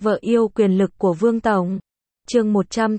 Vợ yêu quyền lực của Vương Tổng. Chương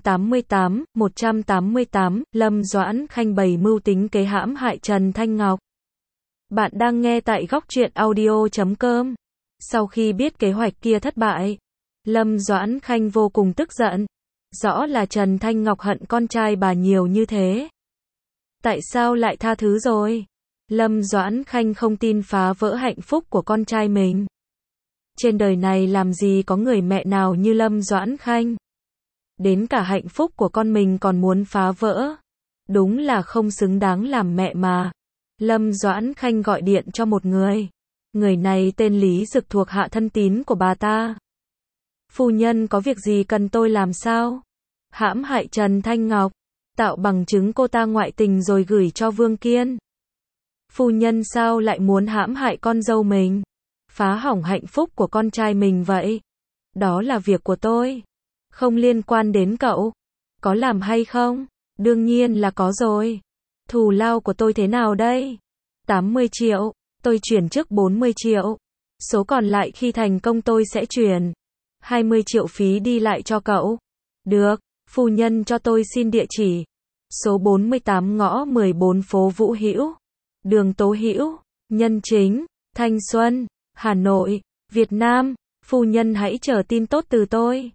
188, Lâm Doãn Khanh bày mưu tính kế hãm hại Trần Thanh Ngọc. Bạn đang nghe tại Góc Truyện Audio.com. Sau khi biết kế hoạch kia thất bại, Lâm Doãn Khanh vô cùng tức giận. Rõ là Trần Thanh Ngọc hận con trai bà nhiều như thế. Tại sao lại tha thứ rồi? Lâm Doãn Khanh không tin phá vỡ hạnh phúc của con trai mình. Trên đời này làm gì có người mẹ nào như Lâm Doãn Khanh. Đến cả hạnh phúc của con mình còn muốn phá vỡ. Đúng là không xứng đáng làm mẹ mà. Lâm Doãn Khanh gọi điện cho một người. Người này tên Lý Dực, thuộc hạ thân tín của bà ta. Phu nhân có việc gì cần tôi làm sao? Hãm hại Trần Thanh Ngọc, tạo bằng chứng cô ta ngoại tình rồi gửi cho Vương Kiên. Phu nhân sao lại muốn hãm hại con dâu mình? Phá hỏng hạnh phúc của con trai mình vậy? Đó là việc của tôi, không liên quan đến cậu. Có làm hay không? Đương nhiên là có rồi. Thù lao của tôi thế nào đây? 80 triệu, tôi chuyển trước 40 triệu. Số còn lại khi thành công tôi sẽ chuyển 20 triệu phí đi lại cho cậu. Được, phu nhân cho tôi xin địa chỉ. Số 48 ngõ 14 phố Vũ Hữu, đường Tố Hữu, Nhân Chính, Thanh Xuân, Hà Nội, Việt Nam. Phu nhân hãy chờ tin tốt từ tôi.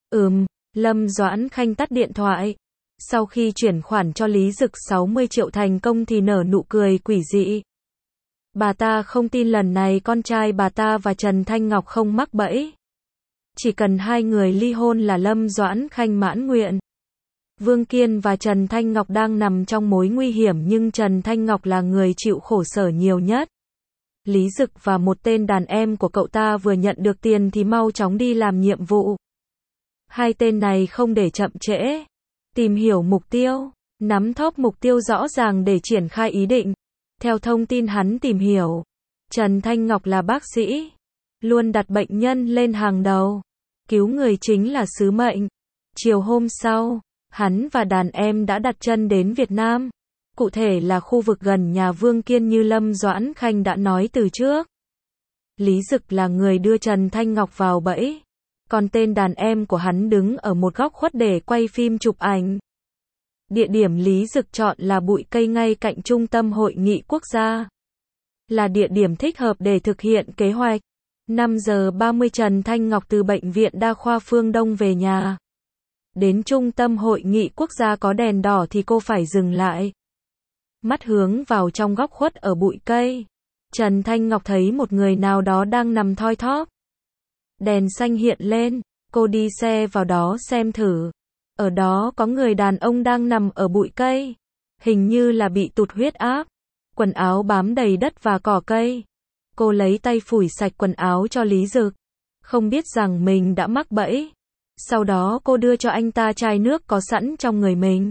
Lâm Doãn Khanh tắt điện thoại. Sau khi chuyển khoản cho Lý Dực 60 triệu thành công thì nở nụ cười quỷ dị. Bà ta không tin lần này con trai bà ta và Trần Thanh Ngọc không mắc bẫy. Chỉ cần hai người ly hôn là Lâm Doãn Khanh mãn nguyện. Vương Kiên và Trần Thanh Ngọc đang nằm trong mối nguy hiểm, nhưng Trần Thanh Ngọc là người chịu khổ sở nhiều nhất. Lý Dực và một tên đàn em của cậu ta vừa nhận được tiền thì mau chóng đi làm nhiệm vụ. Hai tên này không để chậm trễ. Tìm hiểu mục tiêu, nắm thóp mục tiêu rõ ràng để triển khai ý định. Theo thông tin hắn tìm hiểu, Trần Thanh Ngọc là bác sĩ, luôn đặt bệnh nhân lên hàng đầu. Cứu người chính là sứ mệnh. Chiều hôm sau, hắn và đàn em đã đặt chân đến Việt Nam. Cụ thể là khu vực gần nhà Vương Kiên như Lâm Doãn Khanh đã nói từ trước. Lý Dực là người đưa Trần Thanh Ngọc vào bẫy. Còn tên đàn em của hắn đứng ở một góc khuất để quay phim chụp ảnh. Địa điểm Lý Dực chọn là bụi cây ngay cạnh Trung tâm Hội nghị Quốc gia. Là địa điểm thích hợp để thực hiện kế hoạch. 5 giờ 30 Trần Thanh Ngọc từ Bệnh viện Đa khoa Phương Đông về nhà. Đến Trung tâm Hội nghị Quốc gia có đèn đỏ thì cô phải dừng lại. Mắt hướng vào trong góc khuất ở bụi cây. Trần Thanh Ngọc thấy một người nào đó đang nằm thoi thóp. Đèn xanh hiện lên, cô đi xe vào đó xem thử. Ở đó có người đàn ông đang nằm ở bụi cây. Hình như là bị tụt huyết áp. Quần áo bám đầy đất và cỏ cây. Cô lấy tay phủi sạch quần áo cho Lý Dực. Không biết rằng mình đã mắc bẫy. Sau đó cô đưa cho anh ta chai nước có sẵn trong người mình.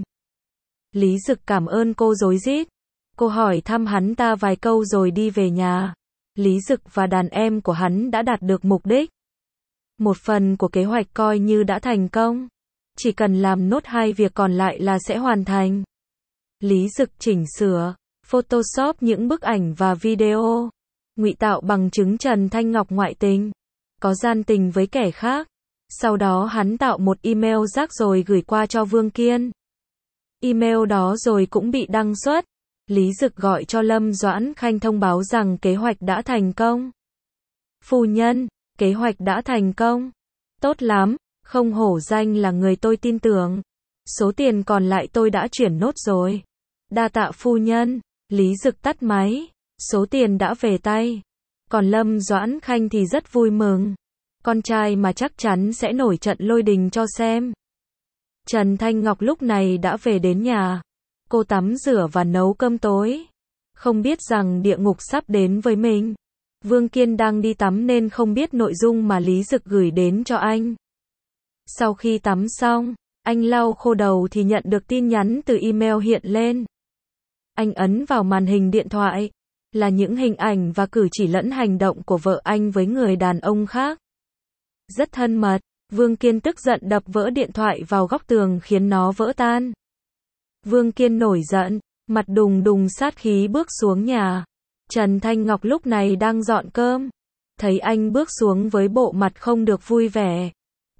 Lý Dực cảm ơn cô rối rít. Cô hỏi thăm hắn ta vài câu rồi đi về nhà. Lý Dực và đàn em của hắn đã đạt được mục đích. Một phần của kế hoạch coi như đã thành công. Chỉ cần làm nốt 2 việc còn lại là sẽ hoàn thành. Lý Dực chỉnh sửa, Photoshop những bức ảnh và video. Ngụy tạo bằng chứng Trần Thanh Ngọc ngoại tình, có gian tình với kẻ khác. Sau đó hắn tạo một email rác rồi gửi qua cho Vương Kiên. Email đó rồi cũng bị đăng xuất. Lý Dực gọi cho Lâm Doãn Khanh thông báo rằng kế hoạch đã thành công. Phu nhân, kế hoạch đã thành công. Tốt lắm, không hổ danh là người tôi tin tưởng. Số tiền còn lại tôi đã chuyển nốt rồi. Đa tạ phu nhân. Lý Dực tắt máy. Số tiền đã về tay. Còn Lâm Doãn Khanh thì rất vui mừng. Con trai mà chắc chắn sẽ nổi trận lôi đình cho xem. Trần Thanh Ngọc lúc này đã về đến nhà. Cô tắm rửa và nấu cơm tối. Không biết rằng địa ngục sắp đến với mình. Vương Kiên đang đi tắm nên không biết nội dung mà Lý Dực gửi đến cho anh. Sau khi tắm xong, anh lau khô đầu thì nhận được tin nhắn từ email hiện lên. Anh ấn vào màn hình điện thoại. Là những hình ảnh và cử chỉ lẫn hành động của vợ anh với người đàn ông khác. Rất thân mật. Vương Kiên tức giận đập vỡ điện thoại vào góc tường khiến nó vỡ tan. Vương Kiên nổi giận, mặt đùng đùng sát khí bước xuống nhà. Trần Thanh Ngọc lúc này đang dọn cơm. Thấy anh bước xuống với bộ mặt không được vui vẻ.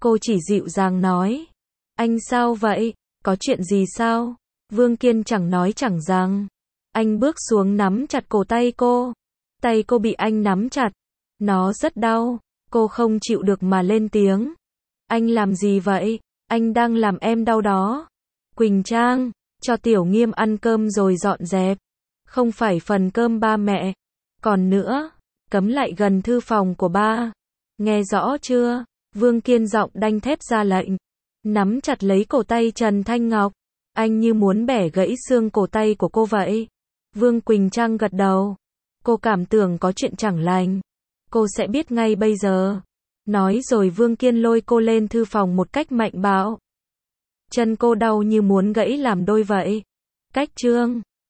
Cô chỉ dịu dàng nói. Anh sao vậy? Có chuyện gì sao? Vương Kiên chẳng nói chẳng rằng. Anh bước xuống nắm chặt cổ tay cô. Tay cô bị anh nắm chặt. Nó rất đau. Cô không chịu được mà lên tiếng. Anh làm gì vậy? Anh đang làm em đau đó. Quỳnh Trang, cho Tiểu Nghiêm ăn cơm rồi dọn dẹp. Không phải phần cơm ba mẹ. Còn nữa, cấm lại gần thư phòng của ba. Nghe rõ chưa? Vương Kiên giọng đanh thép ra lệnh. Nắm chặt lấy cổ tay Trần Thanh Ngọc. Anh như muốn bẻ gãy xương cổ tay của cô vậy. Vương Quỳnh Trang gật đầu. Cô cảm tưởng có chuyện chẳng lành. Cô sẽ biết ngay bây giờ. Nói rồi Vương Kiên lôi cô lên thư phòng một cách mạnh bạo. Chân cô đau như muốn gãy làm đôi vậy. Cách chương